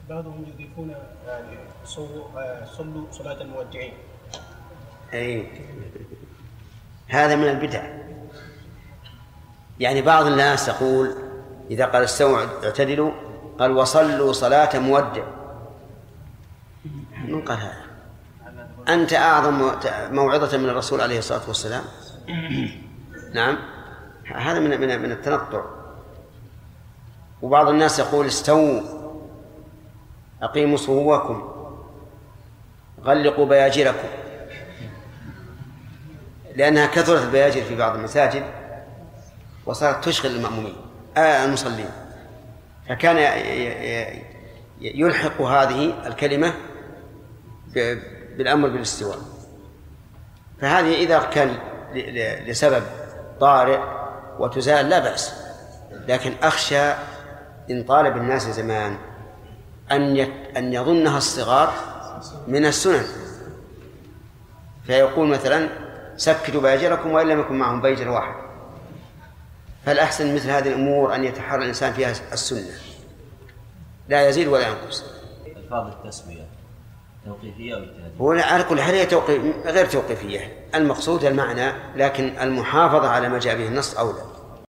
بعضهم يضيفون يعني صلوا صلاة المودعين. أي هذا من البدع. يعني بعض الناس يقول إذا قال استووا اعتدلوا قال وصلوا صلاة مودع. من قال هذا؟ أنت أعظم موعظة من الرسول عليه الصلاة والسلام. نعم، هذا من التنطع. وبعض الناس يقول استووا أقيموا صفوفكم غلقوا بياجركم، لأنها كثرت البياجر في بعض المساجد وصارت تشغل المأمومين المصلين، فكان يلحق هذه الكلمة بالأمر بالاستواء. فهذه إذا كان لسبب طارئ وتزال لا بأس، لكن أخشى إن طالب الناس زمان أن يظنها الصغار من السنن، فيقول مثلا سكتوا بياجركم وإن لم يكن معهم بيجر واحد. فالأحسن مثل هذه الأمور أن يتحرى الإنسان فيها السنة، لا يزيد ولا ينقص. ألفاظ التسمية توقيفية أو اجتهادية؟ هو على كل حال هي غير توقيفية، المقصود المعنى، لكن المحافظة على ما جاء به النص أولى.